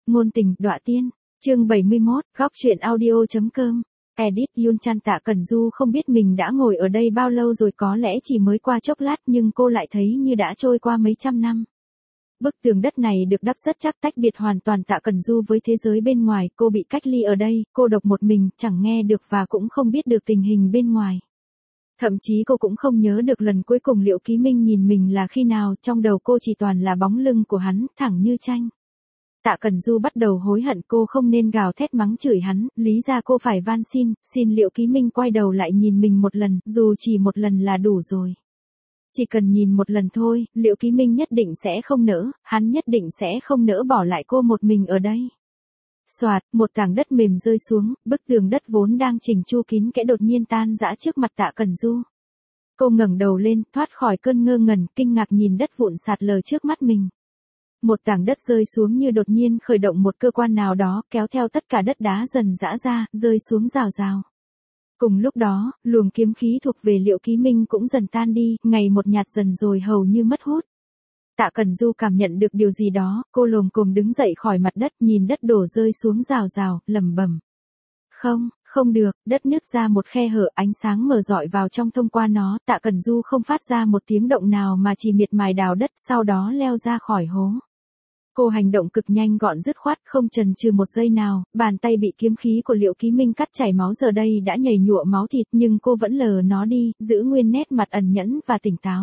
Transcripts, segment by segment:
ngôn tình, đọa tiên. Chương 71, góc truyện audio.com. Edit Yunchan. Tạ Cẩn Du không biết mình đã ngồi ở đây bao lâu rồi, có lẽ chỉ mới qua chốc lát nhưng cô lại thấy như đã trôi qua mấy trăm năm. Bức tường đất này được đắp rất chắc, tách biệt hoàn toàn Tạ Cẩn Du với thế giới bên ngoài, cô bị cách ly ở đây, cô độc một mình, chẳng nghe được và cũng không biết được tình hình bên ngoài. Thậm chí cô cũng không nhớ được lần cuối cùng Liệu Ký Minh nhìn mình là khi nào, trong đầu cô chỉ toàn là bóng lưng của hắn, thẳng như tranh. Tạ Cẩn Du bắt đầu hối hận cô không nên gào thét mắng chửi hắn, lý ra cô phải van xin Liệu Ký Minh quay đầu lại nhìn mình một lần, dù chỉ một lần là đủ rồi. Chỉ cần nhìn một lần thôi, Liệu Ký Minh nhất định sẽ không nỡ, hắn nhất định sẽ không nỡ bỏ lại cô một mình ở đây. Soạt, một tảng đất mềm rơi xuống, bức tường đất vốn đang chỉnh chu kín kẽ đột nhiên tan rã trước mặt Tạ Cẩn Du. Cô ngẩng đầu lên, thoát khỏi cơn ngơ ngẩn, kinh ngạc nhìn đất vụn sạt lở trước mắt mình. Một tảng đất rơi xuống như đột nhiên khởi động một cơ quan nào đó, kéo theo tất cả đất đá dần giã ra, rơi xuống rào rào. Cùng lúc đó, luồng kiếm khí thuộc về Liệu Ký Minh cũng dần tan đi, ngày một nhạt dần rồi hầu như mất hút. Tạ Cẩn Du cảm nhận được điều gì đó, cô lồm cồm đứng dậy khỏi mặt đất, nhìn đất đổ rơi xuống rào rào, lẩm bẩm. Không được, đất nứt ra một khe hở, ánh sáng mờ rọi vào trong thông qua nó, Tạ Cẩn Du không phát ra một tiếng động nào mà chỉ miệt mài đào đất, sau đó leo ra khỏi hố. Cô hành động cực nhanh gọn dứt khoát, không chần chừ một giây nào, bàn tay bị kiếm khí của Liệu Ký Minh cắt chảy máu giờ đây đã nhầy nhụa máu thịt, nhưng cô vẫn lờ nó đi, giữ nguyên nét mặt ẩn nhẫn và tỉnh táo.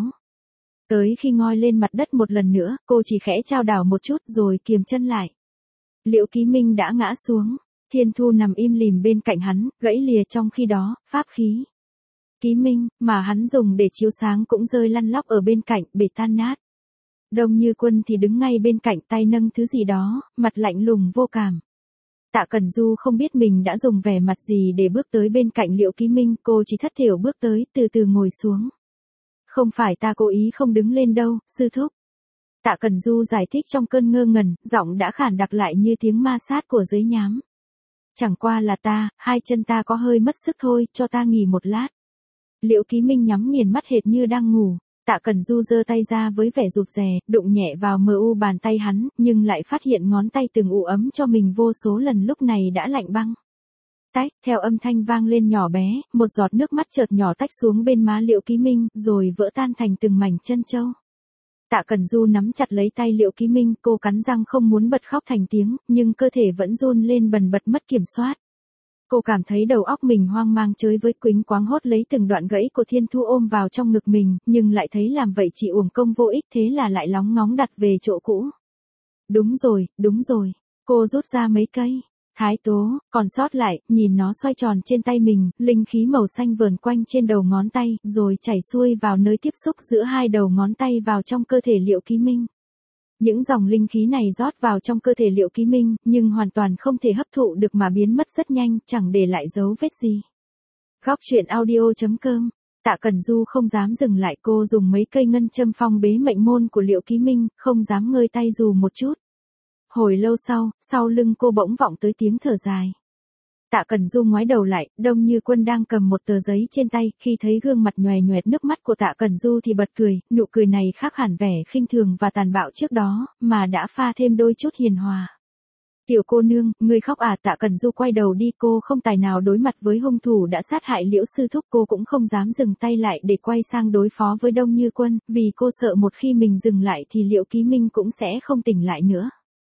Tới khi ngoi lên mặt đất một lần nữa, cô chỉ khẽ chao đảo một chút rồi kiềm chân lại. Liệu Ký Minh đã ngã xuống, Thiên Thu nằm im lìm bên cạnh hắn, gãy lìa trong khi đó, pháp khí. Ký Minh, mà hắn dùng để chiếu sáng cũng rơi lăn lóc ở bên cạnh, bể tan nát. Đông Như Quân thì đứng ngay bên cạnh, tay nâng thứ gì đó, mặt lạnh lùng vô cảm. Tạ Cẩn Du không biết mình đã dùng vẻ mặt gì để bước tới bên cạnh Liệu Ký Minh, cô chỉ thất thểu bước tới, từ từ ngồi xuống. Không phải ta cố ý không đứng lên đâu, sư thúc. Tạ Cẩn Du giải thích trong cơn ngơ ngẩn, giọng đã khản đặc lại như tiếng ma sát của giới nhám. Chẳng qua là hai chân ta có hơi mất sức thôi, cho ta nghỉ một lát. Liệu Ký Minh nhắm nghiền mắt hệt như đang ngủ. Tạ Cẩn Du giơ tay ra với vẻ rụt rè, đụng nhẹ vào mờ u bàn tay hắn, nhưng lại phát hiện ngón tay từng ủ ấm cho mình vô số lần lúc này đã lạnh băng. Tách, theo âm thanh vang lên nhỏ bé, một giọt nước mắt chợt nhỏ tách xuống bên má Liệu Ký Minh, rồi vỡ tan thành từng mảnh chân châu. Tạ Cẩn Du nắm chặt lấy tay Liệu Ký Minh, cô cắn răng không muốn bật khóc thành tiếng, nhưng cơ thể vẫn run lên bần bật mất kiểm soát. Cô cảm thấy đầu óc mình hoang mang chới với, quĩnh quáng hốt lấy từng đoạn gãy của Thiên Thu ôm vào trong ngực mình, nhưng lại thấy làm vậy chỉ uổng công vô ích, thế là lại lóng ngóng đặt về chỗ cũ. Đúng rồi, cô rút ra mấy cây thái tố, còn sót lại, nhìn nó xoay tròn trên tay mình, linh khí màu xanh vờn quanh trên đầu ngón tay, rồi chảy xuôi vào nơi tiếp xúc giữa hai đầu ngón tay vào trong cơ thể Liệu Ký Minh. Những dòng linh khí này rót vào trong cơ thể Liệu Ký Minh, nhưng hoàn toàn không thể hấp thụ được mà biến mất rất nhanh, chẳng để lại dấu vết gì. Góc truyện audio.com. Tạ Cẩn Du không dám dừng lại, cô dùng mấy cây ngân châm phong bế mệnh môn của Liệu Ký Minh, không dám ngơi tay dù một chút. Hồi lâu sau lưng cô bỗng vọng tới tiếng thở dài. Tạ Cẩn Du ngoái đầu lại, Đông Như Quân đang cầm một tờ giấy trên tay, khi thấy gương mặt nhòe nhoẹt nước mắt của Tạ Cẩn Du thì bật cười, nụ cười này khác hẳn vẻ khinh thường và tàn bạo trước đó, mà đã pha thêm đôi chút hiền hòa. Tiểu cô nương, ngươi khóc à? Tạ Cẩn Du quay đầu đi, cô không tài nào đối mặt với hung thủ đã sát hại Liễu sư thúc, cô cũng không dám dừng tay lại để quay sang đối phó với Đông Như Quân, vì cô sợ một khi mình dừng lại thì Liệu Ký Minh cũng sẽ không tỉnh lại nữa.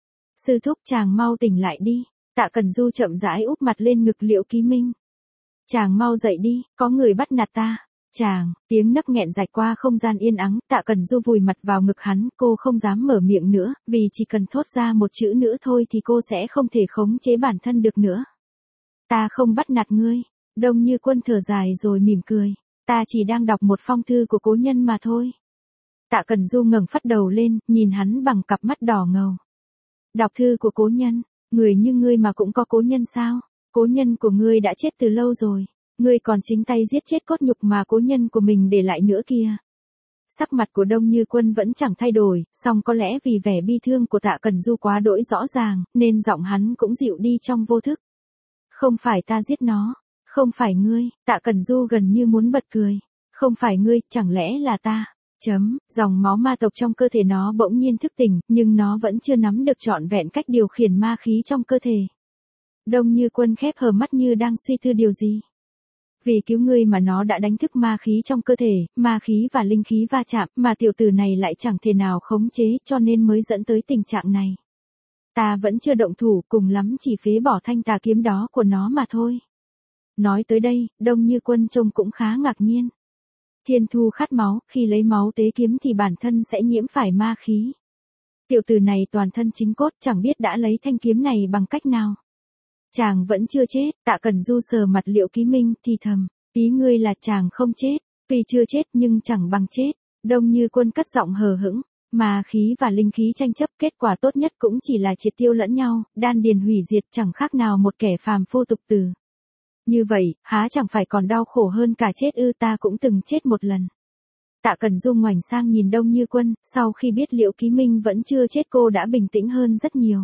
Sư thúc, chàng mau tỉnh lại đi. Tạ Cẩn Du chậm rãi úp mặt lên ngực Liệu Ký Minh. Chàng mau dậy đi, có người bắt nạt ta. Chàng, tiếng nấc nghẹn rạch qua không gian yên ắng, Tạ Cẩn Du vùi mặt vào ngực hắn, cô không dám mở miệng nữa, vì chỉ cần thốt ra một chữ nữa thôi thì cô sẽ không thể khống chế bản thân được nữa. Ta không bắt nạt ngươi. Đông Như Quân thở dài rồi mỉm cười. Ta chỉ đang đọc một phong thư của cố nhân mà thôi. Tạ Cẩn Du ngẩng phát đầu lên, nhìn hắn bằng cặp mắt đỏ ngầu. Đọc thư của cố nhân? Người như ngươi mà cũng có cố nhân sao? Cố nhân của ngươi đã chết từ lâu rồi. Ngươi còn chính tay giết chết cốt nhục mà cố nhân của mình để lại nữa kìa. Sắc mặt của Đông Như Quân vẫn chẳng thay đổi, song có lẽ vì vẻ bi thương của Tạ Cẩn Du quá đỗi rõ ràng, nên giọng hắn cũng dịu đi trong vô thức. Không phải ta giết nó. Không phải ngươi. Tạ Cẩn Du gần như muốn bật cười. Không phải ngươi, chẳng lẽ là ta? Dòng máu ma tộc trong cơ thể nó bỗng nhiên thức tỉnh, nhưng nó vẫn chưa nắm được trọn vẹn cách điều khiển ma khí trong cơ thể. Đông Như Quân khép hờ mắt như đang suy tư điều gì. Vì cứu ngươi mà nó đã đánh thức ma khí trong cơ thể, ma khí và linh khí va chạm, mà tiểu tử này lại chẳng thể nào khống chế, cho nên mới dẫn tới tình trạng này. Ta vẫn chưa động thủ, cùng lắm chỉ phế bỏ thanh tà kiếm đó của nó mà thôi. Nói tới đây, Đông Như Quân trông cũng khá ngạc nhiên. Thiên Thu khát máu, khi lấy máu tế kiếm thì bản thân sẽ nhiễm phải ma khí. Tiểu tử này toàn thân chính cốt, chẳng biết đã lấy thanh kiếm này bằng cách nào. Chàng vẫn chưa chết. Tạ Cẩn Du sờ mặt Liệu Ký Minh thì thầm, ý ngươi là chàng không chết, tuy chưa chết nhưng chẳng bằng chết. Đông Như Quân cất giọng hờ hững, ma khí và linh khí tranh chấp, kết quả tốt nhất cũng chỉ là triệt tiêu lẫn nhau, đan điền hủy diệt, chẳng khác nào một kẻ phàm phu tục tử. Như vậy, há chẳng phải còn đau khổ hơn cả chết ư? Ta cũng từng chết một lần. Tạ Cẩn Du ngoảnh sang nhìn Đông Như Quân, sau khi biết Liễu Ký Minh vẫn chưa chết cô đã bình tĩnh hơn rất nhiều.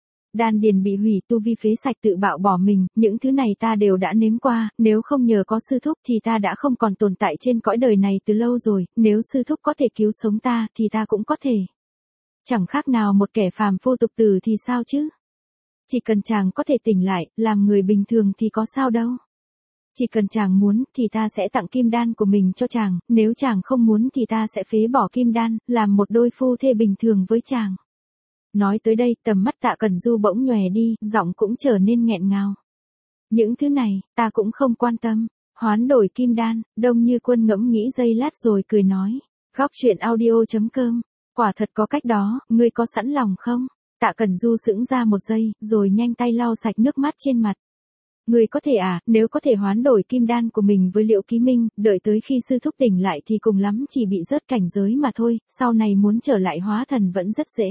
Đan điền bị hủy, tu vi phế sạch, tự bạo bỏ mình, những thứ này ta đều đã nếm qua, nếu không nhờ có sư thúc thì ta đã không còn tồn tại trên cõi đời này từ lâu rồi, nếu sư thúc có thể cứu sống ta thì ta cũng có thể. Chẳng khác nào một kẻ phàm phu tục tử thì sao chứ? Chỉ cần chàng có thể tỉnh lại, làm người bình thường thì có sao đâu. Chỉ cần chàng muốn thì ta sẽ tặng kim đan của mình cho chàng, nếu chàng không muốn thì ta sẽ phế bỏ kim đan, làm một đôi phu thê bình thường với chàng. Nói tới đây, tầm mắt Tạ Cẩn Du bỗng nhòe đi, giọng cũng trở nên nghẹn ngào. Những thứ này, ta cũng không quan tâm. Hoán đổi kim đan. Đông Như Quân ngẫm nghĩ giây lát rồi cười nói. Góc truyện audio.com. Quả thật có cách đó, ngươi có sẵn lòng không? Tạ Cẩn Du sững ra một giây, rồi nhanh tay lau sạch nước mắt trên mặt. Ngươi có thể à, nếu có thể hoán đổi kim đan của mình với Liễu Ký Minh, đợi tới khi sư thúc tỉnh lại thì cùng lắm chỉ bị rớt cảnh giới mà thôi, sau này muốn trở lại hóa thần vẫn rất dễ.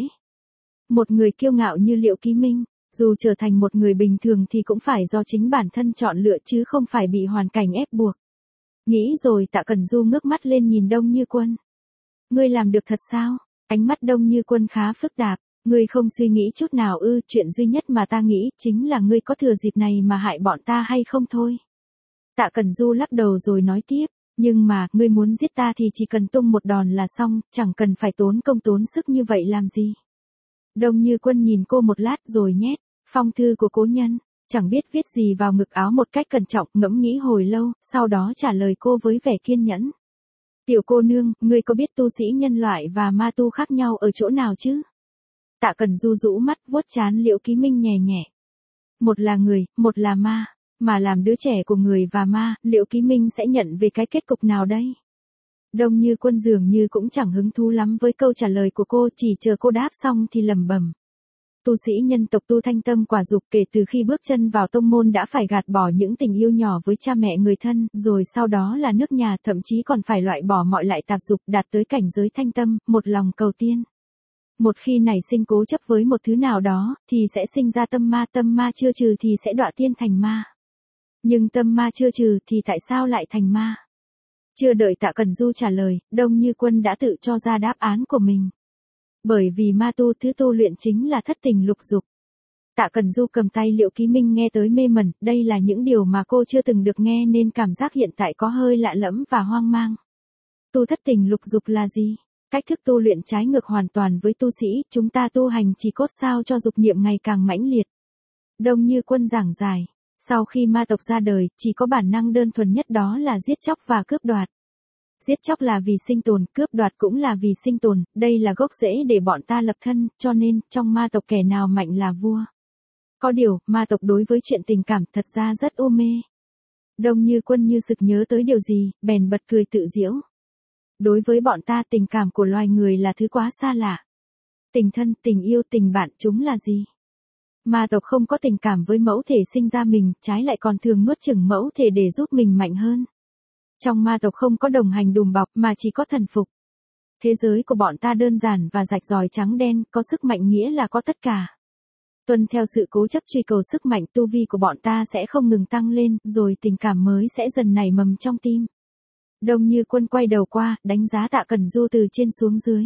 Một người kiêu ngạo như Liễu Ký Minh, dù trở thành một người bình thường thì cũng phải do chính bản thân chọn lựa chứ không phải bị hoàn cảnh ép buộc. Nghĩ rồi Tạ Cẩn Du ngước mắt lên nhìn Đông Như Quân. Ngươi làm được thật sao? Ánh mắt Đông Như Quân khá phức tạp. Ngươi không suy nghĩ chút nào ư? Chuyện duy nhất mà ta nghĩ chính là ngươi có thừa dịp này mà hại bọn ta hay không thôi. Tạ Cẩn Du lắc đầu rồi nói tiếp. Nhưng mà, ngươi muốn giết ta thì chỉ cần tung một đòn là xong, chẳng cần phải tốn công tốn sức như vậy làm gì. Đông Như Quân nhìn cô một lát rồi nhét phong thư của cố nhân, chẳng biết viết gì vào ngực áo một cách cẩn trọng, ngẫm nghĩ hồi lâu, sau đó trả lời cô với vẻ kiên nhẫn. Tiểu cô nương, ngươi có biết tu sĩ nhân loại và ma tu khác nhau ở chỗ nào chứ? Tạ Cẩn Du rũ mắt vuốt trán Liễu Ký Minh nhẹ nhẹ. Một là người, một là ma, mà làm đứa trẻ của người và ma, Liễu Ký Minh sẽ nhận về cái kết cục nào đây? Đông Như Quân dường như cũng chẳng hứng thú lắm với câu trả lời của cô, chỉ chờ cô đáp xong thì lẩm bẩm. Tu sĩ nhân tộc tu thanh tâm quả dục, kể từ khi bước chân vào tông môn đã phải gạt bỏ những tình yêu nhỏ với cha mẹ người thân, rồi sau đó là nước nhà, thậm chí còn phải loại bỏ mọi loại tạp dục, đạt tới cảnh giới thanh tâm, một lòng cầu tiên. Một khi nảy sinh cố chấp với một thứ nào đó, thì sẽ sinh ra tâm ma chưa trừ thì sẽ đọa tiên thành ma. Nhưng tâm ma chưa trừ thì tại sao lại thành ma? Chưa đợi Tạ Cẩn Du trả lời, Đông Như Quân đã tự cho ra đáp án của mình. Bởi vì ma tu thứ tu luyện chính là thất tình lục dục. Tạ Cẩn Du cầm tay Liễu Ký Minh nghe tới mê mẩn, đây là những điều mà cô chưa từng được nghe nên cảm giác hiện tại có hơi lạ lẫm và hoang mang. Tu thất tình lục dục là gì? Cách thức tu luyện trái ngược hoàn toàn với tu sĩ, chúng ta tu hành chỉ cốt sao cho dục niệm ngày càng mãnh liệt. Đông Như Quân giảng giải. Sau khi ma tộc ra đời, chỉ có bản năng đơn thuần nhất đó là giết chóc và cướp đoạt. Giết chóc là vì sinh tồn, cướp đoạt cũng là vì sinh tồn, đây là gốc rễ để bọn ta lập thân, cho nên, trong ma tộc kẻ nào mạnh là vua. Có điều, ma tộc đối với chuyện tình cảm thật ra rất u mê. Đông Như Quân như sực nhớ tới điều gì, bèn bật cười tự giễu. Đối với bọn ta tình cảm của loài người là thứ quá xa lạ. Tình thân, tình yêu, tình bạn chúng là gì? Ma tộc không có tình cảm với mẫu thể sinh ra mình, trái lại còn thường nuốt chửng mẫu thể để giúp mình mạnh hơn. Trong ma tộc không có đồng hành đùm bọc mà chỉ có thần phục. Thế giới của bọn ta đơn giản và rạch ròi trắng đen, có sức mạnh nghĩa là có tất cả. Tuân theo sự cố chấp truy cầu sức mạnh, tu vi của bọn ta sẽ không ngừng tăng lên, rồi tình cảm mới sẽ dần nảy mầm trong tim. Đông Như Quân quay đầu qua, đánh giá Tạ Cẩn Du từ trên xuống dưới.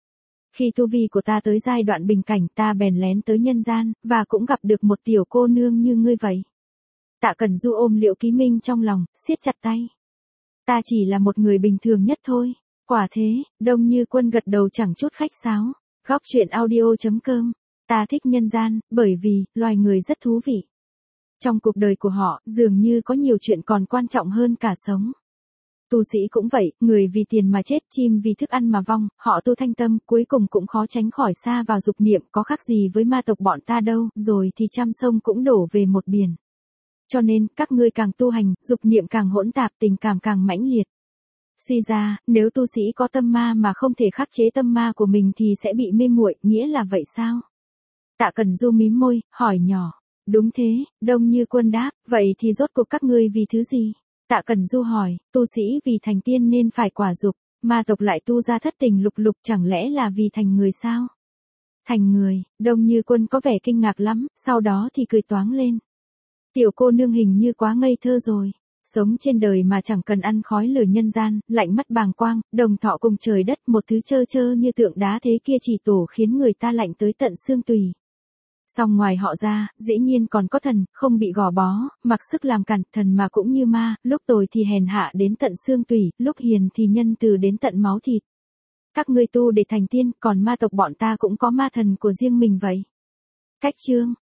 Khi tu vi của ta tới giai đoạn bình cảnh, ta bèn lén tới nhân gian, và cũng gặp được một tiểu cô nương như ngươi vậy. Tạ Cẩn Du ôm Liễu Ký Minh trong lòng, siết chặt tay. Ta chỉ là một người bình thường nhất thôi. Quả thế, Đông Như Quân gật đầu chẳng chút khách sáo. Góc truyện audio.com. Ta thích nhân gian, bởi vì, loài người rất thú vị. Trong cuộc đời của họ, dường như có nhiều chuyện còn quan trọng hơn cả sống. Tu sĩ cũng vậy, người vì tiền mà chết, chim vì thức ăn mà vong, họ tu thanh tâm, cuối cùng cũng khó tránh khỏi xa vào dục niệm, có khác gì với ma tộc bọn ta đâu, rồi thì trăm sông cũng đổ về một biển. Cho nên, các ngươi càng tu hành, dục niệm càng hỗn tạp, tình cảm càng mãnh liệt. Suy ra, nếu tu sĩ có tâm ma mà không thể khắc chế tâm ma của mình thì sẽ bị mê muội, nghĩa là vậy sao? Tạ Cẩn Du mím môi, hỏi nhỏ. Đúng thế, Đông Như Quân đáp, vậy thì rốt cuộc các ngươi vì thứ gì? Tạ Cẩn Du hỏi, tu sĩ vì thành tiên nên phải quả dục, ma tộc lại tu ra thất tình lục lục, chẳng lẽ là vì thành người sao? Thành người, Đông Như Quân có vẻ kinh ngạc lắm, sau đó thì cười toáng lên. Tiểu cô nương hình như quá ngây thơ rồi. Sống trên đời mà chẳng cần ăn khói lửa nhân gian, lạnh mắt bàng quang, đồng thọ cùng trời đất, một thứ trơ trơ như tượng đá thế kia chỉ tổ khiến người ta lạnh tới tận xương tùy. Song ngoài họ ra, dĩ nhiên còn có thần, không bị gò bó, mặc sức làm cản, thần mà cũng như ma, lúc tồi thì hèn hạ đến tận xương tủy, lúc hiền thì nhân từ đến tận máu thịt. Các ngươi tu để thành tiên, còn ma tộc bọn ta cũng có ma thần của riêng mình vậy. Cách chương